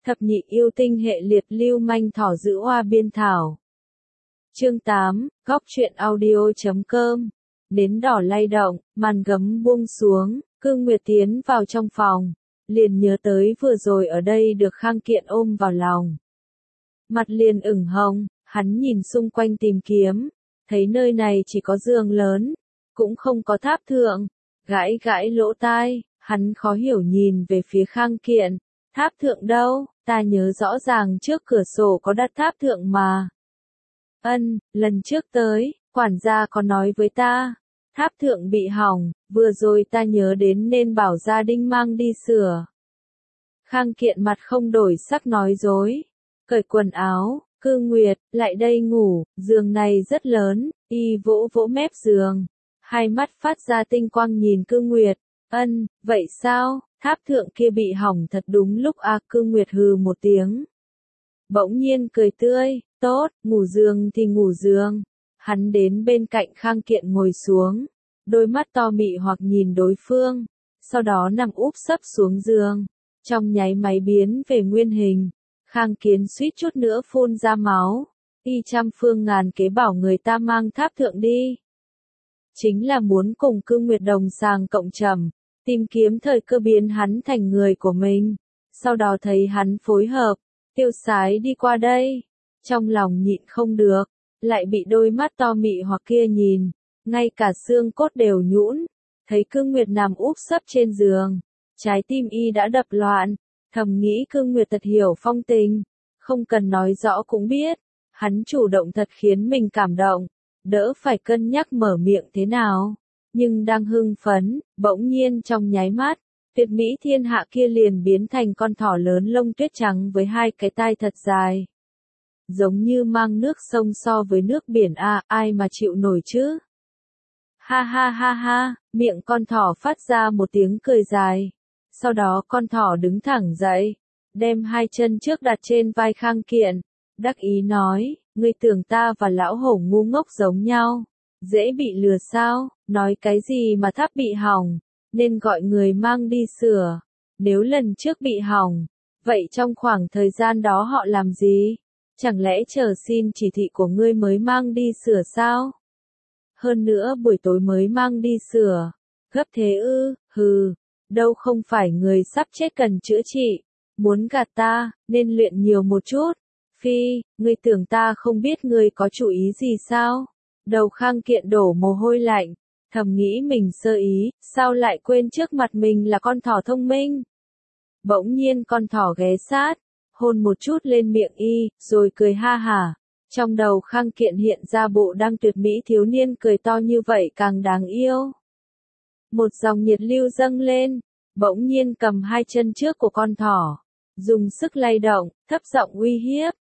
Thập nhị yêu tinh hệ liệt lưu manh thỏ giữ oa biên thảo. Chương 8, góc truyện audio.com. Nến đỏ lay động, màn gấm buông xuống, Cương Nguyệt tiến vào trong phòng, liền nhớ tới vừa rồi ở đây được Khang Kiện ôm vào lòng. Mặt liền ửng hồng, hắn nhìn xung quanh tìm kiếm, thấy nơi này chỉ có giường lớn, cũng không có tháp thượng, gãi gãi lỗ tai, hắn khó hiểu nhìn về phía Khang Kiện, tháp thượng đâu, ta nhớ rõ ràng trước cửa sổ có đặt tháp thượng mà. Lần trước tới, quản gia có nói với ta, tháp thượng bị hỏng, vừa rồi ta nhớ đến nên bảo gia đình mang đi sửa. Khang Kiện mặt không đổi sắc nói dối, cởi quần áo, Cương Nguyệt, lại đây ngủ, giường này rất lớn, y vỗ vỗ mép giường, hai mắt phát ra tinh quang nhìn Cương Nguyệt, vậy sao, tháp thượng kia bị hỏng thật đúng lúc à, Cương Nguyệt hừ một tiếng. Bỗng nhiên cười tươi, tốt, ngủ giường thì ngủ giường. Hắn đến bên cạnh Khang Kiện ngồi xuống, đôi mắt to mị hoặc nhìn đối phương, sau đó nằm úp sấp xuống giường, trong nháy máy biến về nguyên hình. Khang Kiến suýt chút nữa phun ra máu, y trăm phương ngàn kế bảo người ta mang tháp thượng đi. Chính là muốn cùng Cương Nguyệt đồng sàng cộng trầm, tìm kiếm thời cơ biến hắn thành người của mình, sau đó thấy hắn phối hợp, tiêu sái đi qua đây, trong lòng nhịn không được, lại bị đôi mắt to mị hoặc kia nhìn, ngay cả xương cốt đều nhũn, thấy Cương Nguyệt nằm úp sấp trên giường, trái tim y đã đập loạn, thầm nghĩ Cương Nguyệt thật hiểu phong tình, không cần nói rõ cũng biết, hắn chủ động thật khiến mình cảm động, đỡ phải cân nhắc mở miệng thế nào, nhưng đang hưng phấn, bỗng nhiên trong nháy mắt, tuyệt mỹ thiên hạ kia liền biến thành con thỏ lớn lông tuyết trắng với hai cái tai thật dài. Giống như mang nước sông so với nước biển à, ai mà chịu nổi chứ? Ha ha ha ha, miệng con thỏ phát ra một tiếng cười dài. Sau đó con thỏ đứng thẳng dậy, đem hai chân trước đặt trên vai Khang Kiện, đắc ý nói, ngươi tưởng ta và lão hổ ngu ngốc giống nhau, dễ bị lừa sao, nói cái gì mà tháp bị hỏng, nên gọi người mang đi sửa, nếu lần trước bị hỏng, vậy trong khoảng thời gian đó họ làm gì? Chẳng lẽ chờ xin chỉ thị của ngươi mới mang đi sửa sao? Hơn nữa buổi tối mới mang đi sửa, gấp thế ư, hừ, đâu không phải người sắp chết cần chữa trị, muốn gạt ta, nên luyện nhiều một chút. Phi, ngươi tưởng ta không biết ngươi có chủ ý gì sao? Đầu Khang Kiện đổ mồ hôi lạnh, thầm nghĩ mình sơ ý, sao lại quên trước mặt mình là con thỏ thông minh? Bỗng nhiên con thỏ ghé sát, hôn một chút lên miệng y, rồi cười ha hả. Trong đầu Khang Kiện hiện ra bộ đang tuyệt mỹ thiếu niên cười to như vậy càng đáng yêu. Một dòng nhiệt lưu dâng lên, bỗng nhiên cầm hai chân trước của con thỏ, dùng sức lay động, thấp giọng uy hiếp,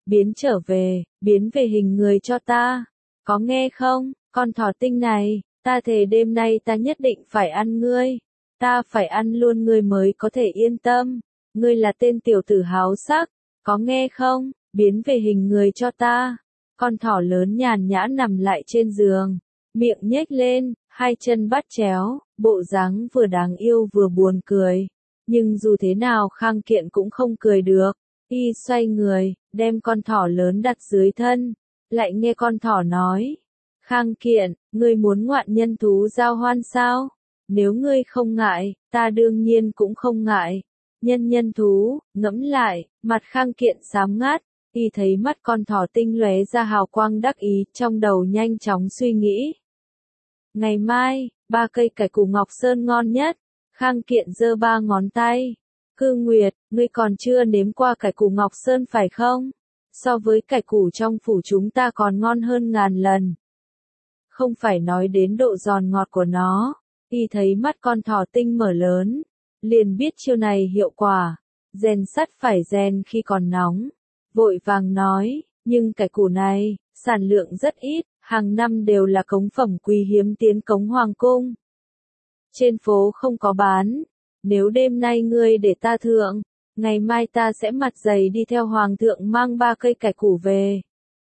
biến về hình người cho ta. Có nghe không, con thỏ tinh này, ta thề đêm nay ta nhất định phải ăn ngươi. Ta phải ăn luôn ngươi mới có thể yên tâm. Ngươi là tên tiểu tử háo sắc, có nghe không, biến về hình người cho ta. Con thỏ lớn nhàn nhã nằm lại trên giường, miệng nhếch lên, hai chân bắt chéo, bộ dáng vừa đáng yêu vừa buồn cười. Nhưng dù thế nào Khang Kiện cũng không cười được, y xoay người, đem con thỏ lớn đặt dưới thân, lại nghe con thỏ nói. Khang Kiện, ngươi muốn ngoạn nhân thú giao hoan sao? Nếu ngươi không ngại, ta đương nhiên cũng không ngại. Nhân thú, ngẫm lại, mặt Khang Kiện xám ngắt, y thấy mắt con thỏ tinh lóe ra hào quang đắc ý, trong đầu nhanh chóng suy nghĩ. Ngày mai, 3 cây cải củ Ngọc Sơn ngon nhất. Khang Kiện giơ 3 ngón tay. Cương Nguyệt, ngươi còn chưa nếm qua cải củ Ngọc Sơn phải không? So với cải củ trong phủ chúng ta còn ngon hơn ngàn lần. Không phải nói đến độ giòn ngọt của nó, y thấy mắt con thỏ tinh mở lớn, liền biết chiêu này hiệu quả, rèn sắt phải rèn khi còn nóng, vội vàng nói, nhưng cải củ này, sản lượng rất ít, hàng năm đều là cống phẩm quý hiếm tiến cống hoàng cung. Trên phố không có bán, nếu đêm nay ngươi để ta thượng, ngày mai ta sẽ mặt dày đi theo hoàng thượng mang 3 cây cải củ về.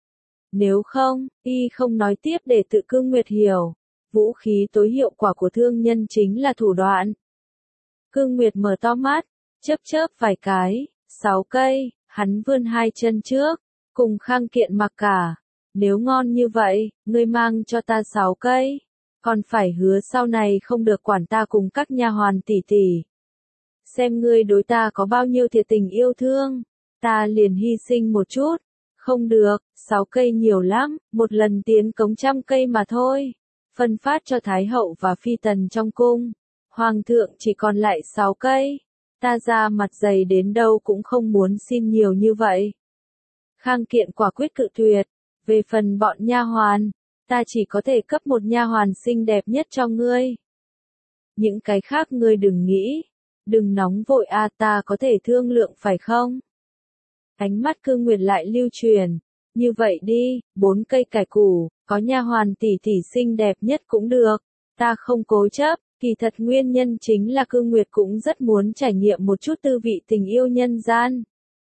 Nếu không, y không nói tiếp để tự Cương Nguyệt hiểu, vũ khí tối hiệu quả của thương nhân chính là thủ đoạn. Cương Nguyệt mở to mắt, chớp vài cái, 6 cây, Hắn vươn hai chân trước, cùng Khang Kiện mặc cả. Nếu ngon như vậy, ngươi mang cho ta 6 cây. Còn phải hứa sau này không được quản ta cùng các nha hoàn tỷ tỷ. Xem ngươi đối ta có bao nhiêu thiệt tình yêu thương. Ta liền hy sinh một chút. Không được, 6 cây nhiều lắm, một lần tiến cống 100 cây mà thôi. Phân phát cho Thái hậu và phi tần trong cung. Hoàng thượng chỉ còn lại 6 cây. Ta ra mặt dày đến đâu cũng không muốn xin nhiều như vậy. Khang Kiện quả quyết cự tuyệt. Về phần bọn nha hoàn, ta chỉ có thể cấp một nha hoàn xinh đẹp nhất cho ngươi. Những cái khác ngươi đừng nghĩ. Đừng nóng vội ta có thể thương lượng phải không? Ánh mắt Cương Nguyệt lại lưu truyền. Như vậy đi, 4 cây cải củ, có nha hoàn tỷ tỷ xinh đẹp nhất cũng được. Ta không cố chấp, kỳ thật nguyên nhân chính là Cương Nguyệt cũng rất muốn trải nghiệm một chút tư vị tình yêu nhân gian.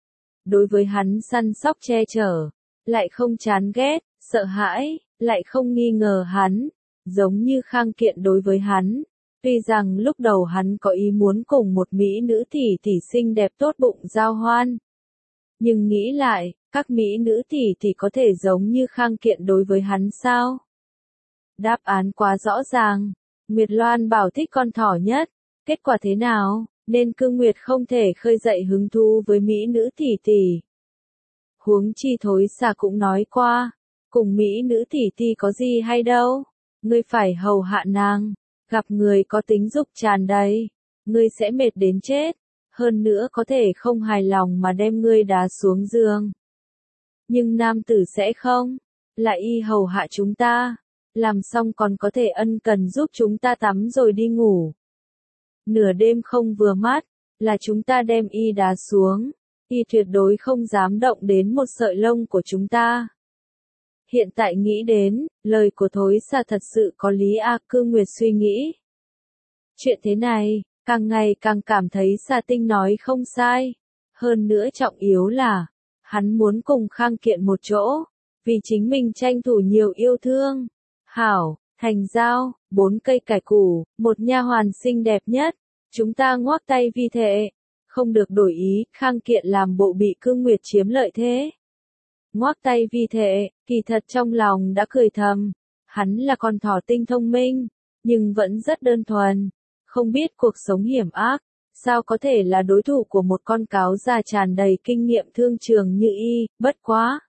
Đối với hắn săn sóc che chở, lại không chán ghét, sợ hãi, lại không nghi ngờ hắn, giống như Khang Kiện đối với hắn. Tuy rằng lúc đầu hắn có ý muốn cùng một mỹ nữ tỷ tỷ xinh đẹp tốt bụng giao hoan. Nhưng nghĩ lại, các mỹ nữ tỷ tỷ có thể giống như Khang Kiện đối với hắn sao? Đáp án quá rõ ràng. Nguyệt Loan bảo thích con thỏ nhất. Kết quả thế nào? Nên Cương Nguyệt không thể khơi dậy hứng thú với mỹ nữ tỷ tỷ. Huống chi Thối Xà cũng nói qua, cùng mỹ nữ tỷ tỷ có gì hay đâu, ngươi phải hầu hạ nàng, gặp người có tính dục tràn đầy, ngươi sẽ mệt đến chết, hơn nữa có thể không hài lòng mà đem ngươi đá xuống giường. Nhưng nam tử sẽ không, là y hầu hạ chúng ta, làm xong còn có thể ân cần giúp chúng ta tắm rồi đi ngủ. Nửa đêm không vừa mắt, là chúng ta đem y đá xuống. Y tuyệt đối không dám động đến một sợi lông của chúng ta. Hiện tại nghĩ đến, lời của Thối Xà thật sự có lý Cương Nguyệt suy nghĩ. Chuyện thế này, càng ngày càng cảm thấy Xà Tinh nói không sai. Hơn nữa trọng yếu là, hắn muốn cùng Khang Kiện một chỗ, vì chính mình tranh thủ nhiều yêu thương. Hảo, thành giao, 4 cây cải củ, một nha hoàn xinh đẹp nhất, chúng ta ngoác tay vi thệ. Không được đổi ý, Khang Kiện làm bộ bị Cương Nguyệt chiếm lợi thế. Ngoác tay vi thệ, kỳ thật trong lòng đã cười thầm. Hắn là con thỏ tinh thông minh, nhưng vẫn rất đơn thuần. Không biết cuộc sống hiểm ác, sao có thể là đối thủ của một con cáo già tràn đầy kinh nghiệm thương trường như y, bất quá.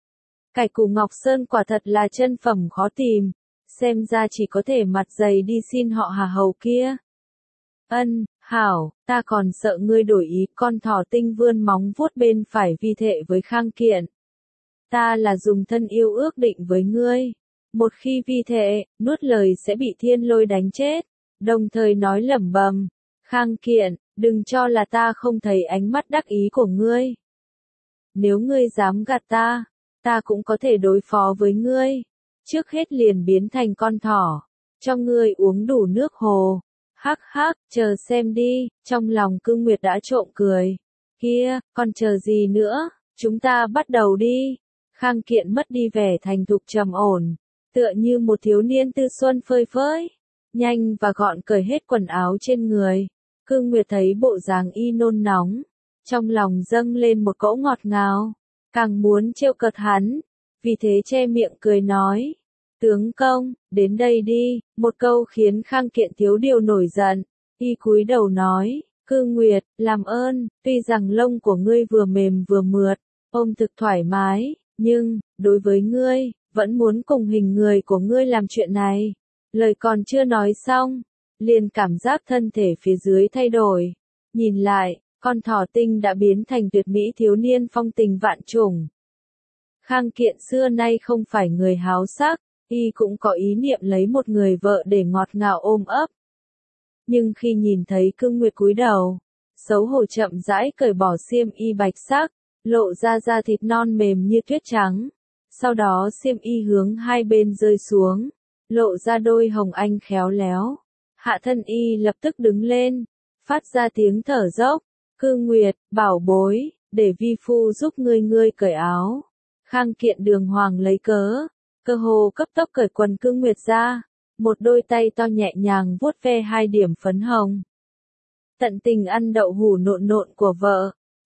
Cải củ Ngọc Sơn quả thật là chân phẩm khó tìm, xem ra chỉ có thể mặt dày đi xin họ Hà hầu kia. Hảo, ta còn sợ ngươi đổi ý, con thỏ tinh vươn móng vuốt bên phải vi thệ với Khang Kiện. Ta là dùng thân yêu ước định với ngươi. Một khi vi thệ, nuốt lời sẽ bị thiên lôi đánh chết. Đồng thời nói lẩm bẩm, Khang Kiện, đừng cho là ta không thấy ánh mắt đắc ý của ngươi. Nếu ngươi dám gạt ta cũng có thể đối phó với ngươi. Trước hết liền biến thành con thỏ, cho ngươi uống đủ nước hồ. Hắc hắc, chờ xem đi, trong lòng Cương Nguyệt đã trộm cười. Kia, còn chờ gì nữa, chúng ta bắt đầu đi. Khang Kiện mất đi vẻ thành thục trầm ổn, tựa như một thiếu niên tư xuân phơi phới. Nhanh và gọn cởi hết quần áo trên người. Cương Nguyệt thấy bộ dáng y nôn nóng, trong lòng dâng lên một cỗ ngọt ngào, càng muốn trêu cợt hắn, vì thế che miệng cười nói. Tướng công, đến đây đi, một câu khiến Khang Kiện thiếu điều nổi giận, y cúi đầu nói, Cương Nguyệt, làm ơn, tuy rằng lông của ngươi vừa mềm vừa mượt, ôm thực thoải mái, nhưng, đối với ngươi, vẫn muốn cùng hình người của ngươi làm chuyện này. Lời còn chưa nói xong, liền cảm giác thân thể phía dưới thay đổi, nhìn lại, con thỏ tinh đã biến thành tuyệt mỹ thiếu niên phong tình vạn trùng. Khang Kiện xưa nay không phải người háo sắc, y cũng có ý niệm lấy một người vợ để ngọt ngào ôm ấp. Nhưng khi nhìn thấy Cương Nguyệt cúi đầu, xấu hổ chậm rãi cởi bỏ xiêm y bạch sắc, lộ ra da thịt non mềm như tuyết trắng. Sau đó xiêm y hướng hai bên rơi xuống, lộ ra đôi hồng anh khéo léo. Hạ thân y lập tức đứng lên, phát ra tiếng thở dốc. Cương Nguyệt, bảo bối, để vi phu giúp ngươi cởi áo. Khang Kiện đường hoàng lấy cớ, cơ hồ cấp tốc cởi quần Cương Nguyệt ra, một đôi tay to nhẹ nhàng vuốt ve 2 điểm phấn hồng. Tận tình ăn đậu hủ nộn nộn của vợ,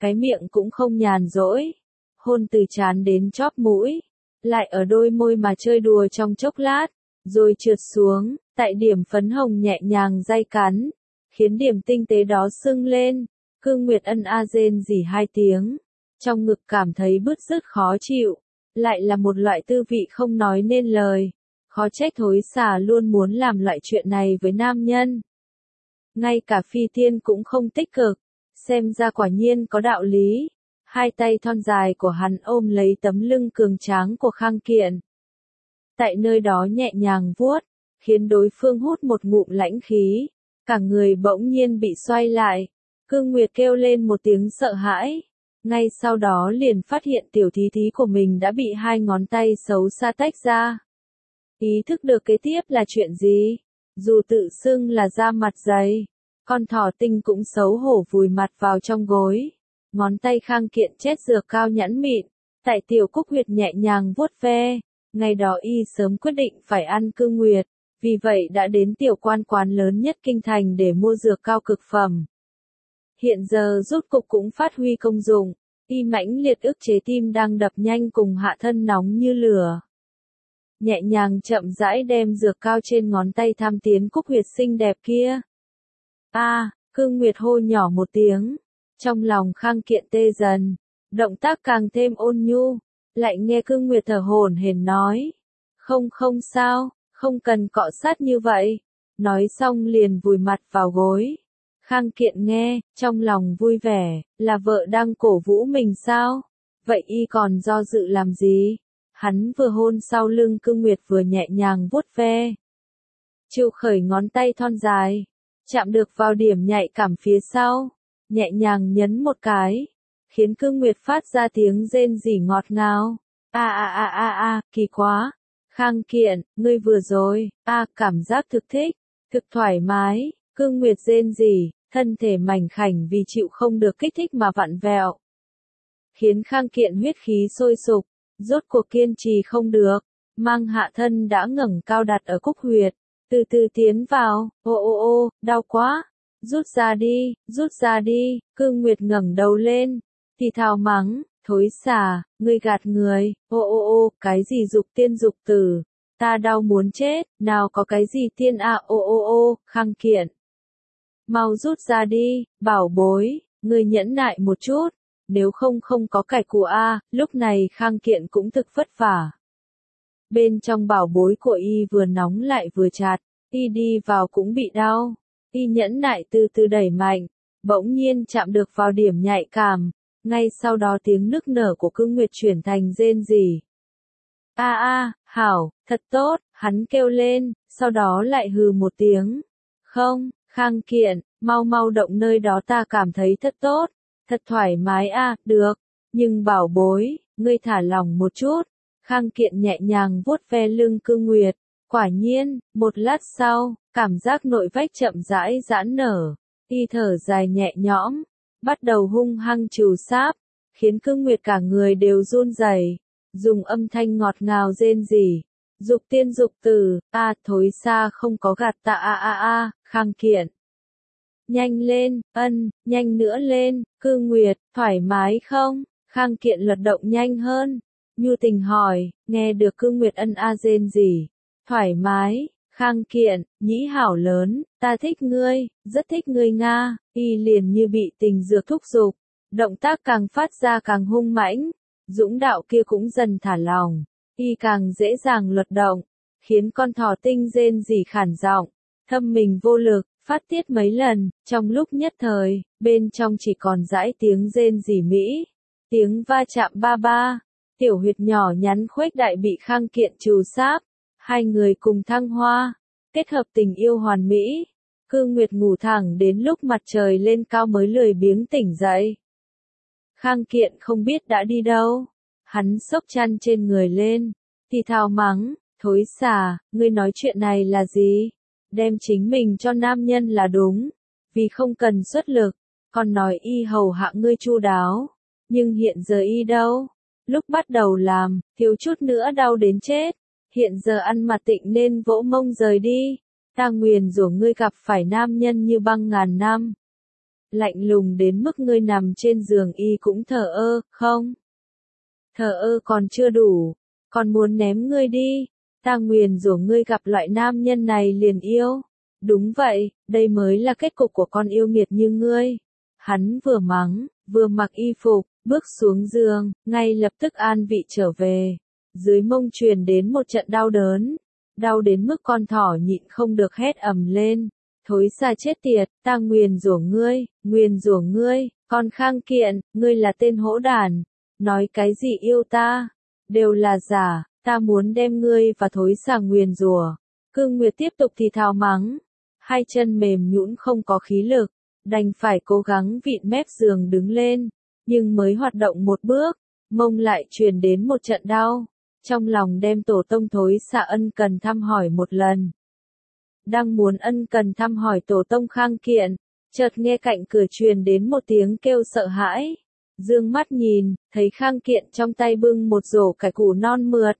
cái miệng cũng không nhàn rỗi. Hôn từ trán đến chóp mũi, lại ở đôi môi mà chơi đùa trong chốc lát, rồi trượt xuống, tại điểm phấn hồng nhẹ nhàng day cắn, khiến điểm tinh tế đó sưng lên. Cương Nguyệt ân a rên rỉ 2 tiếng, trong ngực cảm thấy bứt rứt khó chịu, lại là một loại tư vị không nói nên lời. Khó trách thối xà luôn muốn làm loại chuyện này với nam nhân. Ngay cả Phi Tiên cũng không tích cực, xem ra quả nhiên có đạo lý. Hai tay thon dài của hắn ôm lấy tấm lưng cường tráng của Khang Kiện. Tại nơi đó nhẹ nhàng vuốt, khiến đối phương hút một ngụm lãnh khí, cả người bỗng nhiên bị xoay lại. Cương Nguyệt kêu lên một tiếng sợ hãi, ngay sau đó liền phát hiện tiểu thí thí của mình đã bị 2 ngón tay xấu xa tách ra. Ý thức được kế tiếp là chuyện gì? Dù tự xưng là da mặt dày, con thỏ tinh cũng xấu hổ vùi mặt vào trong gối. Ngón tay Khang Kiện chết dược cao nhẵn mịn, tại tiểu cúc huyệt nhẹ nhàng vuốt ve. Ngày đó y sớm quyết định phải ăn Cương Nguyệt, vì vậy đã đến tiểu quan quán lớn nhất kinh thành để mua dược cao cực phẩm. Hiện giờ rút cục cũng phát huy công dụng, y mãnh liệt ức chế tim đang đập nhanh cùng hạ thân nóng như lửa. Nhẹ nhàng chậm rãi đem dược cao trên ngón tay tham tiến cúc huyệt xinh đẹp kia. Cương Nguyệt hô nhỏ một tiếng, trong lòng Khang Kiện tê dần, động tác càng thêm ôn nhu, lại nghe Cương Nguyệt thở hổn hển nói, không sao, không cần cọ sát như vậy. Nói xong liền vùi mặt vào gối. Khang Kiện nghe, trong lòng vui vẻ, là vợ đang cổ vũ mình sao? Vậy y còn do dự làm gì? Hắn vừa hôn sau lưng Cương Nguyệt vừa nhẹ nhàng vuốt ve. Chịu khởi ngón tay thon dài, chạm được vào điểm nhạy cảm phía sau, nhẹ nhàng nhấn một cái, khiến Cương Nguyệt phát ra tiếng rên rỉ ngọt ngào. Kỳ quá. Khang Kiện, ngươi vừa rồi, cảm giác thực thích, thực thoải mái. Cương Nguyệt rên rỉ, thân thể mảnh khảnh vì chịu không được kích thích mà vặn vẹo, khiến Khang Kiện huyết khí sôi sục, rốt cuộc kiên trì không được, mang hạ thân đã ngẩng cao đặt ở cúc huyệt, từ từ tiến vào. Đau quá, rút ra đi. Cương Nguyệt ngẩng đầu lên, thì thào mắng, thối xà, ngươi gạt người. Cái gì dục tiên dục tử, ta đau muốn chết, nào có cái gì tiên Khang Kiện, mau rút ra đi, bảo bối, ngươi nhẫn nại một chút, nếu không có cải của lúc này Khang Kiện cũng thực vất vả. Bên trong bảo bối của y vừa nóng lại vừa chặt, y đi vào cũng bị đau, y nhẫn nại từ từ đẩy mạnh, bỗng nhiên chạm được vào điểm nhạy cảm, ngay sau đó tiếng nức nở của Cương Nguyệt chuyển thành rên rỉ. Hảo, thật tốt, hắn kêu lên, sau đó lại hừ một tiếng. Không, Khang Kiện, mau động nơi đó, ta cảm thấy thật tốt, thật thoải mái được, nhưng bảo bối, ngươi thả lỏng một chút. Khang Kiện nhẹ nhàng vuốt ve lưng Cương Nguyệt, quả nhiên, một lát sau, cảm giác nội vách chậm rãi giãn nở, y thở dài nhẹ nhõm, bắt đầu hung hăng trù sáp, khiến Cương Nguyệt cả người đều run rẩy, dùng âm thanh ngọt ngào rên rỉ, dục tiên dục tử, thối xa không có gạt ta Khang Kiện. Nhanh lên, nhanh nữa lên, Cương Nguyệt, thoải mái không? Khang Kiện lật động nhanh hơn, nhu tình hỏi, nghe được Cương Nguyệt rên rỉ, thoải mái. Khang Kiện, nhĩ hảo lớn, ta thích ngươi, rất thích ngươi nga. Y liền như bị tình dược thúc giục, động tác càng phát ra càng hung mãnh, dũng đạo kia cũng dần thả lỏng, y càng dễ dàng luật động, khiến con thỏ tinh rên rỉ khản giọng, thâm mình vô lực, phát tiết mấy lần, trong lúc nhất thời, bên trong chỉ còn dãi tiếng rên rỉ mỹ, tiếng va chạm ba, tiểu huyệt nhỏ nhắn khuếch đại bị Khang Kiện trù sáp, hai người cùng thăng hoa, kết hợp tình yêu hoàn mỹ. Cương Nguyệt ngủ thẳng đến lúc mặt trời lên cao mới lười biếng tỉnh dậy. Khang Kiện không biết đã đi đâu, hắn xốc chăn trên người lên, thì thào mắng, thối xà, ngươi nói chuyện này là gì? Đem chính mình cho nam nhân là đúng, vì không cần xuất lực, còn nói y hầu hạ ngươi chu đáo, nhưng hiện giờ y đâu? Lúc bắt đầu làm, thiếu chút nữa đau đến chết, hiện giờ ăn mặt tịnh nên vỗ mông rời đi, ta nguyền rủa ngươi gặp phải nam nhân như băng ngàn năm. lạnh lùng đến mức ngươi nằm trên giường y cũng thờ ơ, không? Thờ ơ còn chưa đủ, còn muốn ném ngươi đi, ta nguyền rủa ngươi gặp loại nam nhân này liền yêu. Đúng vậy, đây mới là kết cục của con yêu nghiệt như ngươi. Hắn vừa mắng, vừa mặc y phục, bước xuống giường, ngay lập tức an vị trở về. Dưới mông truyền đến một trận đau đớn, đau đến mức con thỏ nhịn không được hét ầm lên. Thối xa chết tiệt, ta nguyền rủa ngươi, con Khang Kiện, ngươi là tên hỗn đản, nói cái gì yêu ta, đều là giả, ta muốn đem ngươi và thối xà nguyền rủa. Cương Nguyệt tiếp tục thì thào mắng, hai chân mềm nhũn không có khí lực, đành phải cố gắng vịn mép giường đứng lên, nhưng mới hoạt động một bước, mông lại truyền đến một trận đau, trong lòng đem tổ tông thối xà ân cần thăm hỏi một lần. Đang muốn ân cần thăm hỏi tổ tông Khang Kiện, chợt nghe cạnh cửa truyền đến một tiếng kêu sợ hãi. Dương mắt nhìn, thấy Khang Kiện trong tay bưng một rổ cải củ non mượt.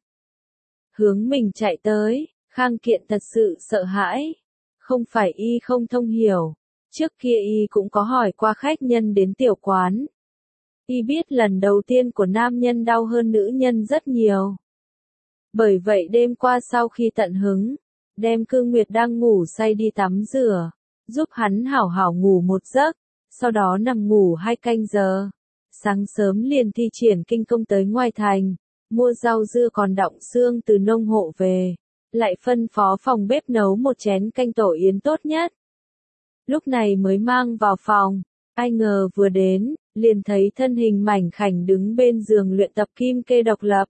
Hướng mình chạy tới, Khang Kiện thật sự sợ hãi. Không phải y không thông hiểu, trước kia y cũng có hỏi qua khách nhân đến tiểu quán. Y biết lần đầu tiên của nam nhân đau hơn nữ nhân rất nhiều. Bởi vậy đêm qua sau khi tận hứng, đem Cương Nguyệt đang ngủ say đi tắm rửa, giúp hắn hảo hảo ngủ một giấc, sau đó nằm ngủ 2 canh giờ. Sáng sớm liền thi triển kinh công tới ngoài thành, mua rau dưa còn đọng xương từ nông hộ về, lại phân phó phòng bếp nấu một chén canh tổ yến tốt nhất. Lúc này mới mang vào phòng, ai ngờ vừa đến, liền thấy thân hình mảnh khảnh đứng bên giường luyện tập kim kê độc lập.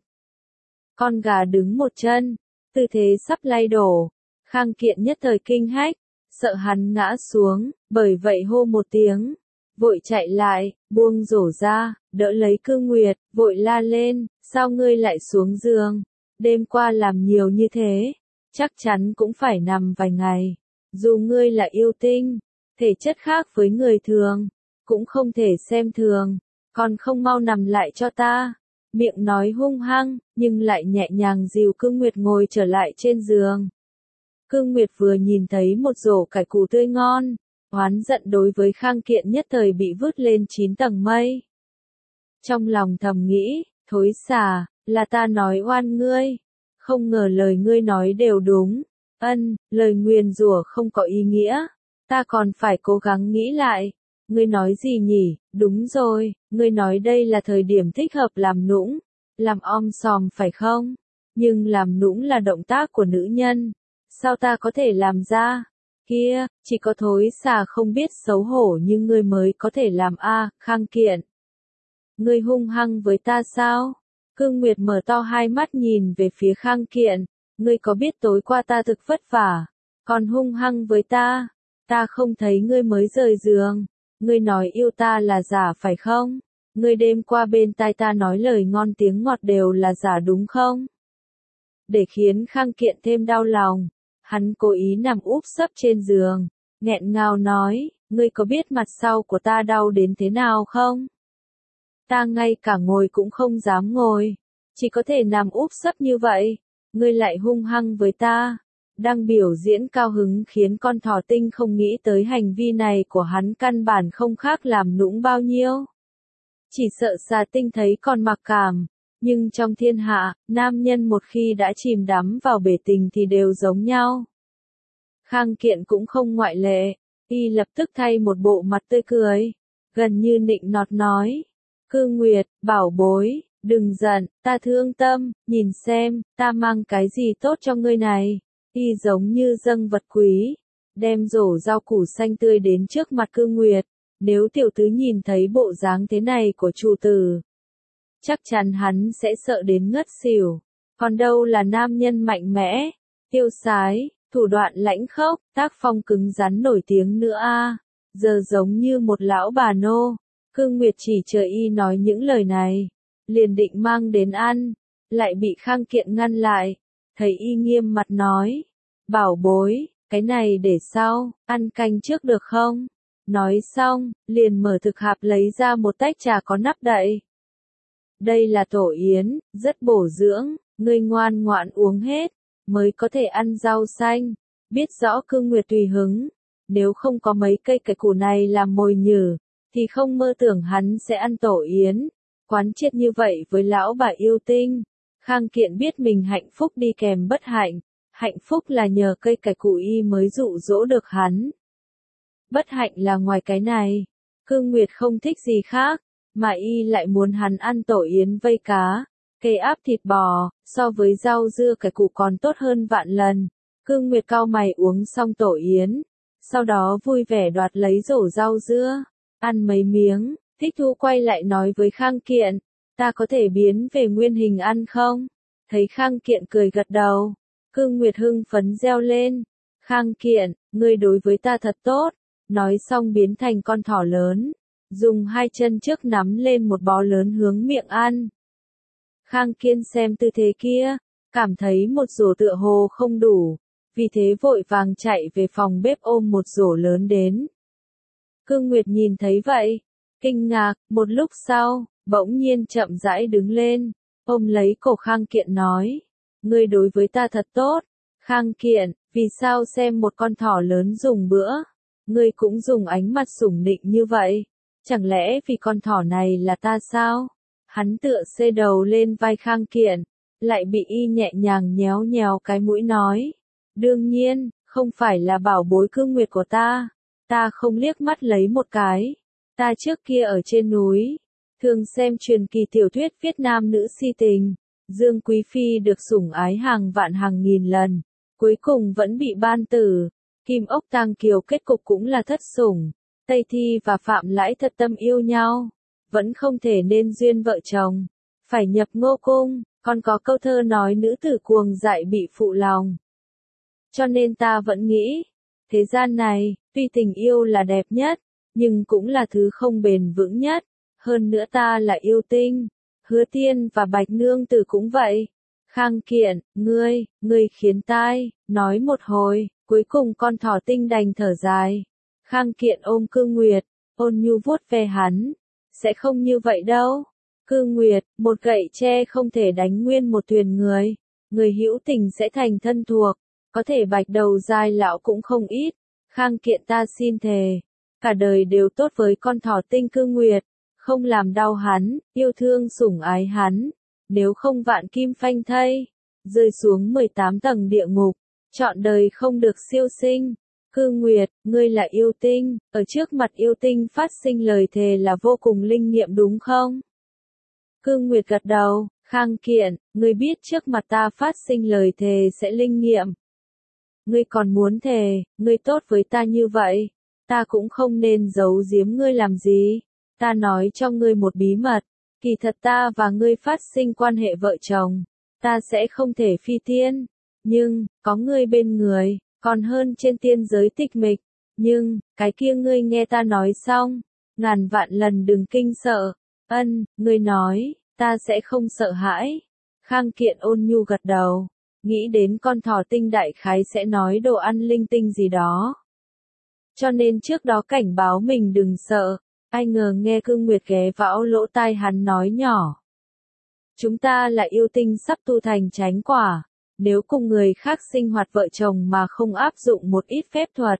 Con gà đứng một chân, tư thế sắp lay đổ, Khang Kiện nhất thời kinh hách, sợ hắn ngã xuống, bởi vậy hô một tiếng, vội chạy lại, buông rổ ra, đỡ lấy Cương Nguyệt, vội la lên, sao ngươi lại xuống giường, đêm qua làm nhiều như thế, chắc chắn cũng phải nằm vài ngày, dù ngươi là yêu tinh, thể chất khác với người thường, cũng không thể xem thường, còn không mau nằm lại cho ta. Miệng nói hung hăng, nhưng lại nhẹ nhàng dìu Cương Nguyệt ngồi trở lại trên giường. Cương Nguyệt vừa nhìn thấy một rổ cải củ tươi ngon, oán giận đối với Khang Kiện nhất thời bị vứt lên 9 tầng mây. Trong lòng thầm nghĩ, thối xà, là ta nói oan ngươi, không ngờ lời ngươi nói đều đúng, lời nguyền rủa không có ý nghĩa, ta còn phải cố gắng nghĩ lại. Ngươi nói gì nhỉ, đúng rồi, ngươi nói đây là thời điểm thích hợp làm nũng, làm om sòm phải không? Nhưng làm nũng là động tác của nữ nhân, sao ta có thể làm ra? Kia, chỉ có thối xà không biết xấu hổ như ngươi mới có thể làm a, Khang Kiện. Ngươi hung hăng với ta sao? Cương Nguyệt mở to hai mắt nhìn về phía Khang Kiện, ngươi có biết tối qua ta thực vất vả, còn hung hăng với ta không thấy ngươi mới rời giường. Ngươi nói yêu ta là giả phải không? Ngươi đêm qua bên tai ta nói lời ngon tiếng ngọt đều là giả đúng không? Để khiến Khang Kiện thêm đau lòng, hắn cố ý nằm úp sấp trên giường, nghẹn ngào nói, ngươi có biết mặt sau của ta đau đến thế nào không? Ta ngay cả ngồi cũng không dám ngồi, chỉ có thể nằm úp sấp như vậy, ngươi lại hung hăng với ta. Đang biểu diễn cao hứng khiến con thỏ tinh không nghĩ tới hành vi này của hắn căn bản không khác làm nũng bao nhiêu. Chỉ sợ xà tinh thấy còn mặc cảm, nhưng trong thiên hạ, nam nhân một khi đã chìm đắm vào bể tình thì đều giống nhau. Khang Kiện cũng không ngoại lệ, y lập tức thay một bộ mặt tươi cười, gần như nịnh nọt nói, Cương Nguyệt, bảo bối, đừng giận, ta thương tâm, nhìn xem, ta mang cái gì tốt cho ngươi này. Y giống như dâng vật quý, đem rổ rau củ xanh tươi đến trước mặt Cương Nguyệt, nếu tiểu tứ nhìn thấy bộ dáng thế này của chủ tử, chắc chắn hắn sẽ sợ đến ngất xỉu, còn đâu là nam nhân mạnh mẽ, tiêu sái, thủ đoạn lãnh khốc, tác phong cứng rắn nổi tiếng nữa a. Giờ giống như một lão bà nô. Cương Nguyệt chỉ chờ y nói những lời này, liền định mang đến ăn, lại bị Khang Kiện ngăn lại. Thấy y nghiêm mặt nói, bảo bối, cái này để sau, ăn canh trước được không? Nói xong, liền mở thực hạp lấy ra một tách trà có nắp đậy. Đây là tổ yến, rất bổ dưỡng, ngươi ngoan ngoãn uống hết, mới có thể ăn rau xanh. Biết rõ Cương Nguyệt tùy hứng, nếu không có mấy cây cải củ này làm mồi nhử, thì không mơ tưởng hắn sẽ ăn tổ yến. Quán triệt như vậy với lão bà yêu tinh, Khang Kiện biết mình hạnh phúc đi kèm bất hạnh, hạnh phúc là nhờ cây cải củ y mới dụ dỗ được hắn. Bất hạnh là ngoài cái này, Cương Nguyệt không thích gì khác, mà y lại muốn hắn ăn tổ yến vây cá, cây áp thịt bò, so với rau dưa cải củ còn tốt hơn vạn lần. Cương Nguyệt cau mày uống xong tổ yến, sau đó vui vẻ đoạt lấy rổ rau dưa, ăn mấy miếng, thích thú quay lại nói với Khang Kiện, ta có thể biến về nguyên hình ăn không? Thấy Khang Kiện cười gật đầu, Cương Nguyệt hưng phấn reo lên, Khang Kiện, ngươi đối với ta thật tốt, nói xong biến thành con thỏ lớn, dùng hai chân trước nắm lên một bó lớn hướng miệng ăn. Khang Kiên xem tư thế kia, cảm thấy một rổ tựa hồ không đủ, vì thế vội vàng chạy về phòng bếp ôm một rổ lớn đến. Cương Nguyệt nhìn thấy vậy, kinh ngạc, một lúc sau, bỗng nhiên chậm rãi đứng lên, ôm lấy cổ Khang Kiện nói, ngươi đối với ta thật tốt, Khang Kiện, vì sao xem một con thỏ lớn dùng bữa, ngươi cũng dùng ánh mặt sủng nịnh như vậy, chẳng lẽ vì con thỏ này là ta sao? Hắn tựa xê đầu lên vai Khang Kiện, lại bị y nhẹ nhàng nhéo nhéo cái mũi nói, đương nhiên, không phải là bảo bối Cương Nguyệt của ta không liếc mắt lấy một cái, ta trước kia ở trên núi, thường xem truyền kỳ tiểu thuyết Việt Nam nữ si tình, Dương Quý Phi được sủng ái hàng vạn hàng nghìn lần, cuối cùng vẫn bị ban tử, Kim Ốc Tàng Kiều kết cục cũng là thất sủng, Tây Thi và Phạm Lãi thật tâm yêu nhau, vẫn không thể nên duyên vợ chồng, phải nhập Ngô Cung, còn có câu thơ nói nữ tử cuồng dại bị phụ lòng. Cho nên ta vẫn nghĩ, thế gian này, tuy tình yêu là đẹp nhất, nhưng cũng là thứ không bền vững nhất, hơn nữa ta là yêu tinh, Hứa Tiên và Bạch Nương Tử cũng vậy. Khang Kiện, ngươi khiến tai, nói một hồi, cuối cùng con thỏ tinh đành thở dài. Khang Kiện ôm Cương Nguyệt, ôn nhu vuốt ve hắn, sẽ không như vậy đâu. Cương Nguyệt, một gậy tre không thể đánh nguyên một thuyền người, người hữu tình sẽ thành thân thuộc, có thể bạch đầu dai lão cũng không ít. Khang Kiện ta xin thề, cả đời đều tốt với con thỏ tinh Cương Nguyệt, không làm đau hắn, yêu thương sủng ái hắn, nếu không vạn kim phanh thây, rơi xuống 18 tầng địa ngục, trọn đời không được siêu sinh. Cương Nguyệt, ngươi là yêu tinh, ở trước mặt yêu tinh phát sinh lời thề là vô cùng linh nghiệm đúng không? Cương Nguyệt gật đầu, Khang Kiện, ngươi biết trước mặt ta phát sinh lời thề sẽ linh nghiệm. Ngươi còn muốn thề, ngươi tốt với ta như vậy, ta cũng không nên giấu giếm ngươi làm gì. Ta nói cho ngươi một bí mật, kỳ thật ta và ngươi phát sinh quan hệ vợ chồng, ta sẽ không thể phi tiên, nhưng, có ngươi bên người, còn hơn trên tiên giới tịch mịch, nhưng, cái kia ngươi nghe ta nói xong, ngàn vạn lần đừng kinh sợ, ngươi nói, ta sẽ không sợ hãi. Khang Kiện ôn nhu gật đầu, nghĩ đến con thỏ tinh đại khái sẽ nói đồ ăn linh tinh gì đó. Cho nên trước đó cảnh báo mình đừng sợ. Ai ngờ nghe Cương Nguyệt ghé vào lỗ tai hắn nói nhỏ. Chúng ta là yêu tinh sắp tu thành chánh quả, nếu cùng người khác sinh hoạt vợ chồng mà không áp dụng một ít phép thuật,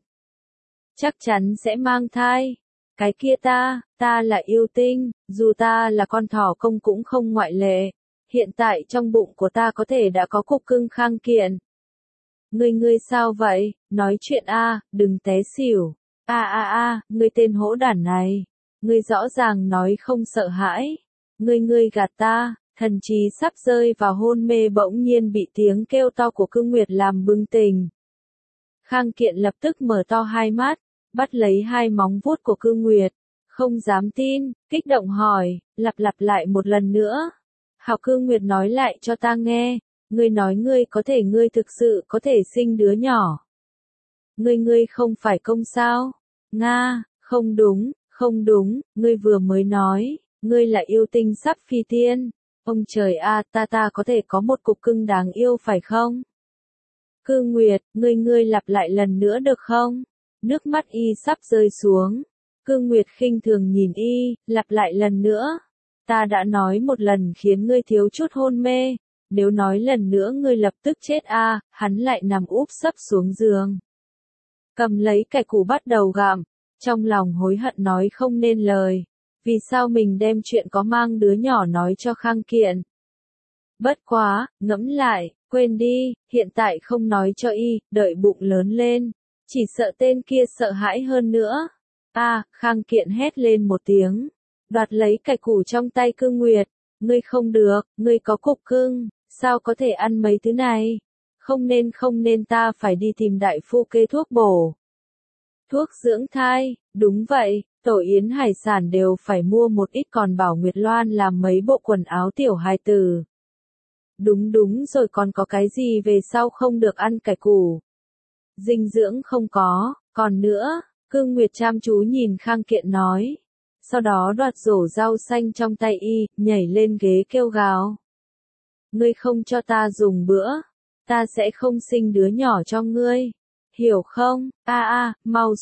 chắc chắn sẽ mang thai. Cái kia ta là yêu tinh, dù ta là con thỏ công cũng không ngoại lệ. Hiện tại trong bụng của ta có thể đã có cục cưng Khang Kiện. Ngươi sao vậy, nói chuyện đừng té xỉu. Ngươi tên hỗn đản này. Ngươi rõ ràng nói không sợ hãi. Ngươi gạt ta, thần trí sắp rơi vào hôn mê bỗng nhiên bị tiếng kêu to của Cương Nguyệt làm bừng tỉnh. Khang Kiện lập tức mở to hai mắt, bắt lấy hai móng vuốt của Cương Nguyệt, không dám tin, kích động hỏi, lặp lại một lần nữa. Hảo Cương Nguyệt nói lại cho ta nghe, ngươi nói ngươi thực sự có thể sinh đứa nhỏ. Ngươi không phải công sao? Nga, không đúng, ngươi vừa mới nói, ngươi là yêu tinh sắp phi tiên. Ông trời ta có thể có một cục cưng đáng yêu phải không? Cương Nguyệt, ngươi lặp lại lần nữa được không? Nước mắt y sắp rơi xuống. Cương Nguyệt khinh thường nhìn y, lặp lại lần nữa. Ta đã nói một lần khiến ngươi thiếu chút hôn mê, nếu nói lần nữa ngươi lập tức chết hắn lại nằm úp sấp xuống giường. cầm lấy cải củ bắt đầu gặm, trong lòng hối hận nói không nên lời. Vì sao mình đem chuyện có mang đứa nhỏ nói cho Khang Kiện? Bất quá, ngẫm lại, quên đi, hiện tại không nói cho y, đợi bụng lớn lên. Chỉ sợ tên kia sợ hãi hơn nữa. Khang Kiện hét lên một tiếng. Đoạt lấy cải củ trong tay Cương Nguyệt. Ngươi không được, ngươi có cục cưng, sao có thể ăn mấy thứ này? Không nên ta phải đi tìm đại phu kê thuốc bổ. Thuốc dưỡng thai, đúng vậy, Tổ yến hải sản đều phải mua một ít còn bảo Nguyệt Loan làm mấy bộ quần áo tiểu hài tử. Đúng rồi, còn có cái gì về sau không được ăn cải củ? Dinh dưỡng không có, còn nữa, Cương Nguyệt chăm chú nhìn Khang Kiện nói. Sau đó đoạt rổ rau xanh trong tay y, nhảy lên ghế kêu gào. Ngươi không cho ta dùng bữa, ta sẽ không sinh đứa nhỏ cho ngươi. Hiểu không? Mau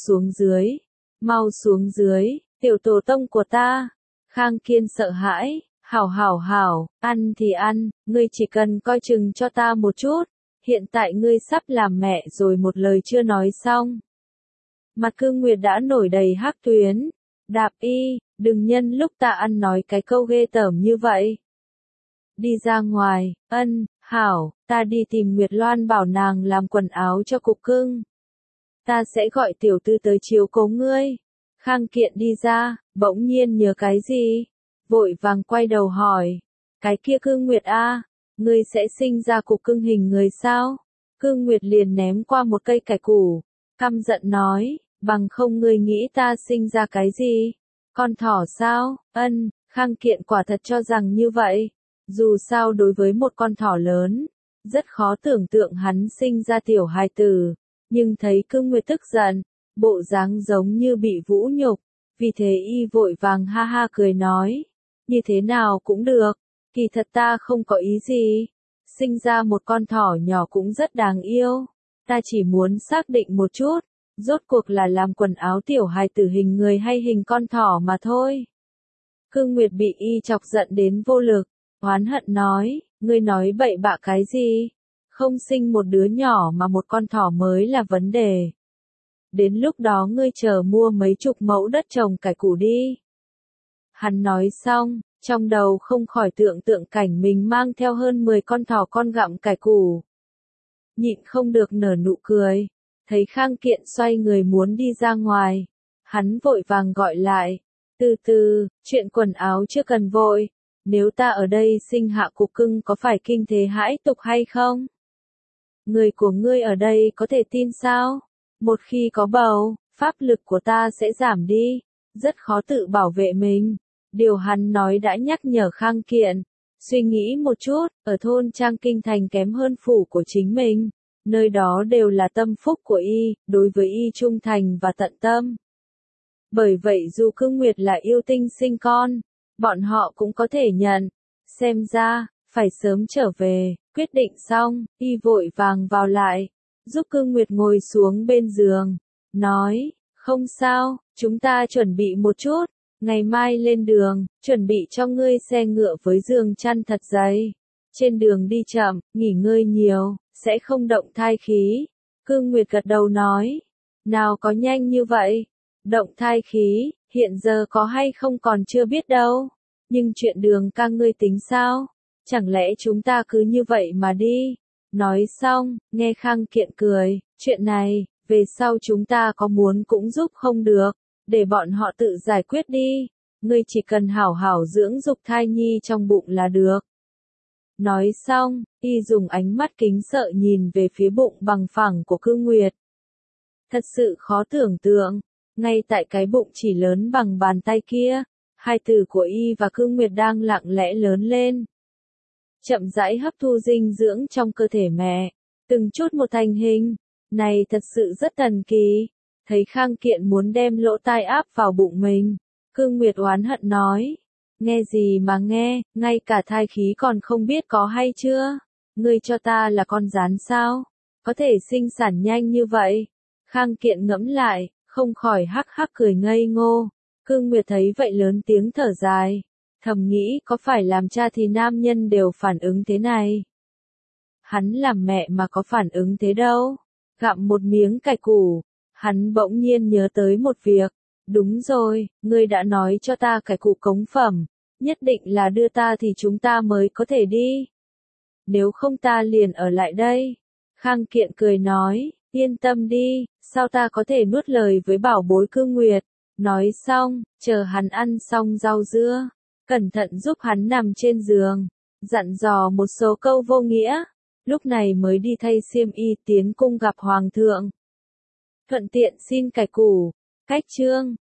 xuống dưới, tiểu tổ tông của ta. Khang Kiên sợ hãi, hảo, ăn thì ăn, ngươi chỉ cần coi chừng cho ta một chút. Hiện tại ngươi sắp làm mẹ rồi, một lời chưa nói xong. Mặt Cương Nguyệt đã nổi đầy hắc tuyến. Đạp y, đừng nhân lúc ta ăn nói cái câu ghê tởm như vậy. Đi ra ngoài, hảo, ta đi tìm Nguyệt Loan bảo nàng làm quần áo cho cục cưng. Ta sẽ gọi tiểu tư tới chiếu cố ngươi. Khang Kiện đi ra, bỗng nhiên nhớ cái gì? Vội vàng quay đầu hỏi. Cái kia Cương Nguyệt ngươi sẽ sinh ra cục cưng hình người sao? Cương Nguyệt liền ném qua một cây cải củ, căm giận nói, bằng không ngươi nghĩ ta sinh ra cái gì? Con thỏ sao? Khang Kiện quả thật cho rằng như vậy. Dù sao đối với một con thỏ lớn, rất khó tưởng tượng hắn sinh ra tiểu hài tử. Nhưng thấy Cương Nguyệt tức giận, bộ dáng giống như bị vũ nhục, vì thế y vội vàng ha ha cười nói, như thế nào cũng được, kỳ thật ta không có ý gì, sinh ra một con thỏ nhỏ cũng rất đáng yêu, ta chỉ muốn xác định một chút, rốt cuộc là làm quần áo tiểu hài tử hình người hay hình con thỏ mà thôi. Cương Nguyệt bị y chọc giận đến vô lực, oán hận nói, ngươi nói bậy bạ cái gì? Không sinh một đứa nhỏ mà một con thỏ mới là vấn đề. Đến lúc đó ngươi chờ mua mấy chục mẫu đất trồng cải củ đi. Hắn nói xong, trong đầu không khỏi tưởng tượng cảnh mình mang theo hơn 10 con thỏ con gặm cải củ. Nhịn không được nở nụ cười, thấy Khang Kiện xoay người muốn đi ra ngoài. Hắn vội vàng gọi lại, từ từ, chuyện quần áo chưa cần vội, nếu ta ở đây sinh hạ cục cưng có phải kinh thế hãi tục hay không? Người của ngươi ở đây có thể tin sao? Một khi có bầu, pháp lực của ta sẽ giảm đi, rất khó tự bảo vệ mình. Điều hắn nói đã nhắc nhở Khang Kiện. Suy nghĩ một chút, ở thôn Trang Kinh Thành kém hơn phủ của chính mình. Nơi đó đều là tâm phúc của y, đối với y trung thành và tận tâm. Bởi vậy dù Cương Nguyệt là yêu tinh sinh con, bọn họ cũng có thể nhận. Xem ra, phải sớm trở về. Quyết định xong, y vội vàng vào lại, giúp Cương Nguyệt ngồi xuống bên giường, nói, không sao, chúng ta chuẩn bị một chút, ngày mai lên đường, chuẩn bị cho ngươi xe ngựa với giường chăn thật dày. Trên đường đi chậm, nghỉ ngơi nhiều, sẽ không động thai khí. Cương Nguyệt gật đầu nói, nào có nhanh như vậy, động thai khí, hiện giờ có hay không còn chưa biết đâu, nhưng chuyện đường ca ngươi tính sao? Chẳng lẽ chúng ta cứ như vậy mà đi? Nói xong, nghe Khang Kiện cười, chuyện này, về sau chúng ta có muốn cũng giúp không được, để bọn họ tự giải quyết đi, ngươi chỉ cần hảo hảo dưỡng dục thai nhi trong bụng là được. Nói xong, y dùng ánh mắt kính sợ nhìn về phía bụng bằng phẳng của Cương Nguyệt. Thật sự khó tưởng tượng, ngay tại cái bụng chỉ lớn bằng bàn tay kia, hai tử của y và Cương Nguyệt đang lặng lẽ lớn lên. Chậm rãi hấp thu dinh dưỡng trong cơ thể mẹ, từng chút một thành hình, này thật sự rất thần kỳ. Thấy Khang Kiện muốn đem lỗ tai áp vào bụng mình, Cương Nguyệt oán hận nói, nghe gì mà nghe, ngay cả thai khí còn không biết có hay chưa, ngươi cho ta là con rán sao, có thể sinh sản nhanh như vậy. Khang Kiện ngẫm lại, không khỏi hắc hắc cười ngây ngô. Cương Nguyệt thấy vậy lớn tiếng thở dài, thầm nghĩ có phải làm cha thì nam nhân đều phản ứng thế này. Hắn làm mẹ mà có phản ứng thế đâu. Gặm một miếng cải củ, Hắn bỗng nhiên nhớ tới một việc. Đúng rồi, ngươi đã nói cho ta cái cụ cống phẩm. Nhất định là đưa ta thì chúng ta mới có thể đi. Nếu không ta liền ở lại đây. Khang Kiện cười nói, yên tâm đi, sao ta có thể nuốt lời với bảo bối Cư Nguyệt. Nói xong, chờ hắn ăn xong rau dưa, cẩn thận giúp hắn nằm trên giường, dặn dò một số câu vô nghĩa, lúc này mới đi thay xiêm y tiến cung gặp Hoàng thượng. Thuận tiện xin cải củ, cách chương.